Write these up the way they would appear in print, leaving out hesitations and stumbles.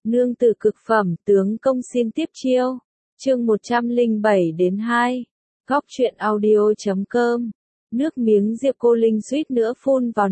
Nương tử cực phẩm, tướng công xin tiếp chiêu. Chương 107-2. Góc truyện audio.com. Nước miếng Diệp Cô Linh suýt nữa phun vào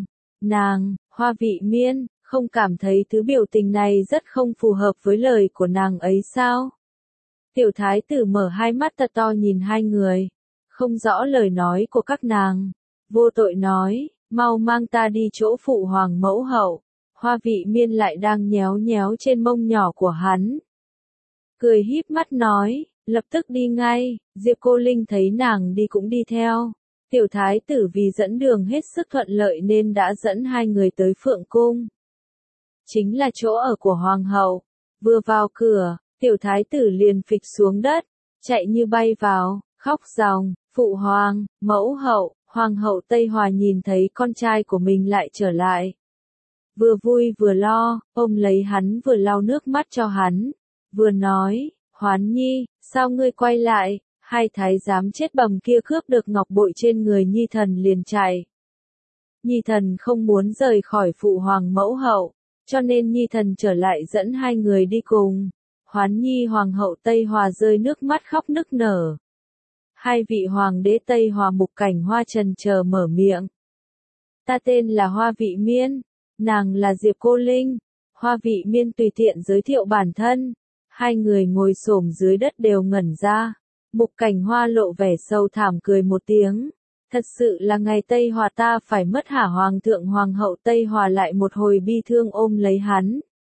nàng, Hoa Vị Miên, không cảm thấy thứ biểu tình này rất không phù hợp với lời của nàng ấy sao? Tiểu thái tử mở hai mắt thật to nhìn hai người, không rõ lời nói của các nàng, vô tội nói, mau mang ta đi chỗ phụ hoàng mẫu hậu. Hoa Vị Miên lại đang nhéo nhéo trên mông nhỏ của hắn. Cười híp mắt nói, lập tức đi ngay. Diệp Cô Linh thấy nàng đi cũng đi theo. Tiểu thái tử vì dẫn đường hết sức thuận lợi nên đã dẫn hai người tới Phượng Cung. Chính là chỗ ở của hoàng hậu. Vừa vào cửa, tiểu thái tử liền phịch xuống đất, chạy như bay vào, khóc ròng, phụ hoàng, mẫu hậu. Hoàng hậu Tây Hòa nhìn thấy con trai của mình lại trở lại. Vừa vui vừa lo, ôm lấy hắn vừa lau nước mắt cho hắn, vừa nói, Hoán Nhi, sao ngươi quay lại? Hai thái giám chết bầm kia cướp được ngọc bội trên người Nhi thần liền chạy. Nhi thần không muốn rời khỏi phụ hoàng mẫu hậu, cho nên Nhi thần trở lại dẫn hai người đi cùng. Hoán Nhi hoàng hậu Tây Hòa rơi nước mắt khóc nức nở. Hai vị hoàng đế Tây Hòa Mục Cảnh Hoa trần chờ mở miệng. Ta tên là Hoa Vị Miên. Nàng là Diệp Cô Linh. Hoa Vị Miên tùy tiện giới thiệu bản thân. Hai người ngồi xổm dưới đất đều ngẩn ra. Mục Cảnh Hoa lộ vẻ sâu thảm cười một tiếng. Thật sự là ngày Tây Hòa ta phải mất hả? Hoàng thượng hoàng hậu Tây Hòa lại một hồi bi thương ôm lấy hắn.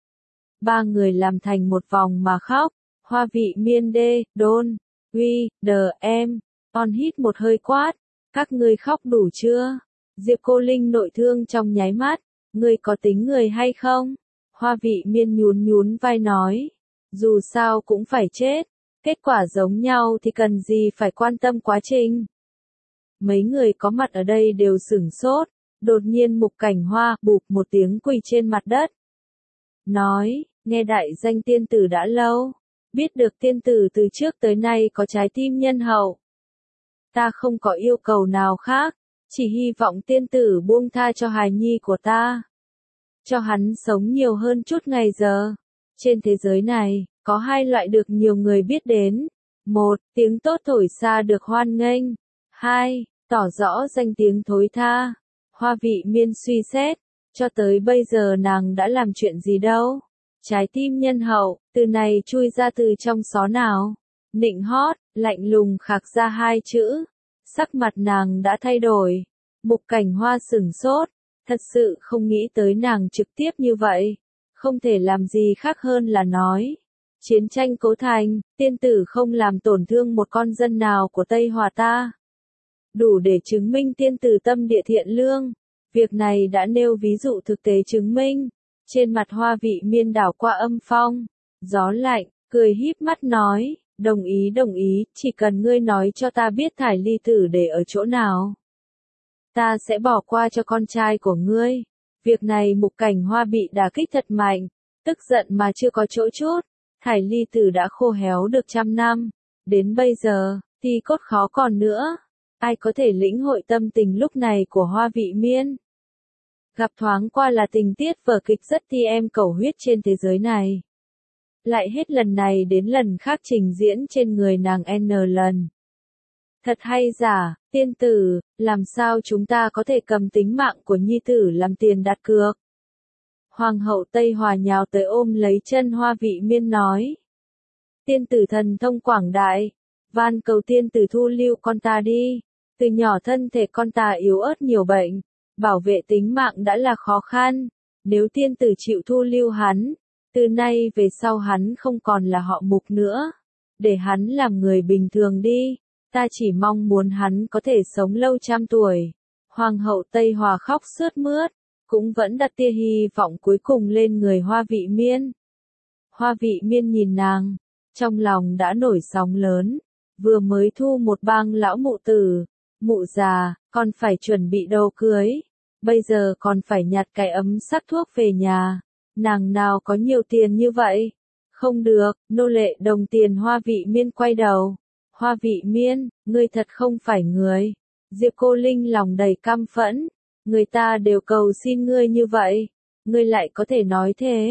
Ba người làm thành một vòng mà khóc. Hoa Vị Miên đê, đôn, uy, đờ em. On hít một hơi quát. Các ngươi khóc đủ chưa? Diệp Cô Linh nội thương trong nháy mắt. Ngươi có tính người hay không? Hoa Vị Miên nhún vai nói. Dù sao cũng phải chết. Kết quả giống nhau thì cần gì phải quan tâm quá trình. Mấy người có mặt ở đây đều sửng sốt. Đột nhiên Mục Cảnh Hoa bụp một tiếng quỳ trên mặt đất. Nói, nghe đại danh tiên tử đã lâu. Biết được tiên tử từ trước tới nay có trái tim nhân hậu. Ta không có yêu cầu nào khác. Chỉ hy vọng tiên tử buông tha cho hài nhi của ta. Cho hắn sống nhiều hơn chút ngày giờ. Trên thế giới này, có hai loại được nhiều người biết đến. Một, tiếng tốt thổi xa được hoan nghênh. Hai, tỏ rõ danh tiếng thối tha. Hoa Vị Miên suy xét, cho tới bây giờ nàng đã làm chuyện gì đâu. Trái tim nhân hậu, từ này chui ra từ trong xó nào. Nịnh hót, lạnh lùng khạc ra hai chữ. Sắc mặt nàng đã thay đổi. Mục Cảnh Hoa sửng sốt, thật sự không nghĩ tới nàng trực tiếp như vậy. Không thể làm gì khác hơn là nói. Chiến tranh cố thành, tiên tử không làm tổn thương một con dân nào của Tây Hòa ta. Đủ để chứng minh tiên tử tâm địa thiện lương. Việc này đã nêu ví dụ thực tế chứng minh. Trên mặt Hoa Vị Miên đảo qua âm phong. Gió lạnh, cười híp mắt nói. Đồng ý, chỉ cần ngươi nói cho ta biết Thải Ly tử để ở chỗ nào. Ta sẽ bỏ qua cho con trai của ngươi. Việc này Mục Cảnh Hoa bị đả kích thật mạnh. Tức giận mà chưa có chỗ chút. Thải Ly tử đã khô héo được 100 năm. Đến bây giờ, thì cốt khó còn nữa. Ai có thể lĩnh hội tâm tình lúc này của Hoa Vị Miên? Gặp thoáng qua là tình tiết vở kịch rất TM cầu huyết trên thế giới này. Lại hết lần này đến lần khác trình diễn trên người nàng N lần. Thật hay giả, tiên tử, làm sao chúng ta có thể cầm tính mạng của nhi tử làm tiền đặt cược? Hoàng hậu Tây Hòa nhào tới ôm lấy chân Hoa Vị Miên nói. Tiên tử thần thông quảng đại, van cầu tiên tử thu lưu con ta đi. Từ nhỏ thân thể con ta yếu ớt nhiều bệnh, bảo vệ tính mạng đã là khó khăn. Nếu tiên tử chịu thu lưu hắn, từ nay về sau hắn không còn là họ Mục nữa. Để hắn làm người bình thường đi. Ta chỉ mong muốn hắn có thể sống lâu 100 tuổi. Hoàng hậu Tây Hòa khóc sướt mướt, cũng vẫn đặt tia hy vọng cuối cùng lên người Hoa Vị Miên. Hoa Vị Miên nhìn nàng, trong lòng đã nổi sóng lớn. Vừa mới thu một bang lão mụ tử, mụ già, còn phải chuẩn bị đồ cưới. Bây giờ còn phải nhặt cái ấm sắc thuốc về nhà. Nàng nào có nhiều tiền như vậy? Không được, nô lệ đồng tiền. Hoa Vị Miên quay đầu. Hoa Vị Miên, ngươi thật không phải người. Diệp Cô Linh lòng đầy căm phẫn. Người ta đều cầu xin ngươi như vậy. Ngươi lại có thể nói thế.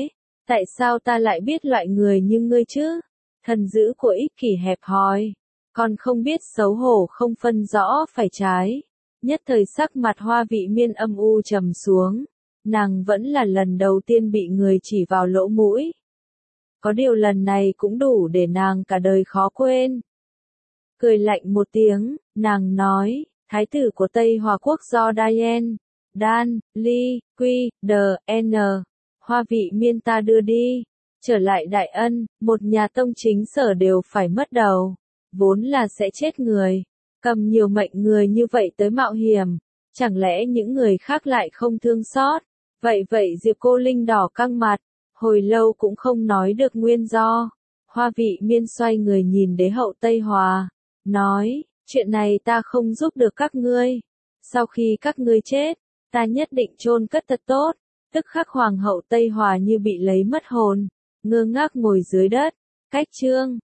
Tại sao ta lại biết loại người như ngươi chứ? Thần dữ của ích kỷ hẹp hòi, còn không biết xấu hổ không phân rõ phải trái. Nhất thời sắc mặt Hoa Vị Miên âm u trầm xuống, nàng vẫn là lần đầu tiên bị người chỉ vào lỗ mũi. Có điều lần này cũng đủ để nàng cả đời khó quên. Cười lạnh một tiếng, nàng nói, thái tử của Tây Hòa Quốc do Diane, Dan, Ly, Quy, N, Hoa Vị Miên ta đưa đi. Trở lại Đại Ân, một nhà tông chính sở đều phải mất đầu, vốn là sẽ chết người. Cầm nhiều mệnh người như vậy tới mạo hiểm, chẳng lẽ những người khác lại không thương xót? Vậy Diệp Cô Linh đỏ căng mặt, hồi lâu cũng không nói được nguyên do. Hoa Vị Miên xoay người nhìn đế hậu Tây Hòa, nói, chuyện này ta không giúp được các ngươi. Sau khi các ngươi chết, ta nhất định chôn cất thật tốt. Tức khắc Hoàng hậu Tây Hòa như bị lấy mất hồn, ngơ ngác ngồi dưới đất. Cách chương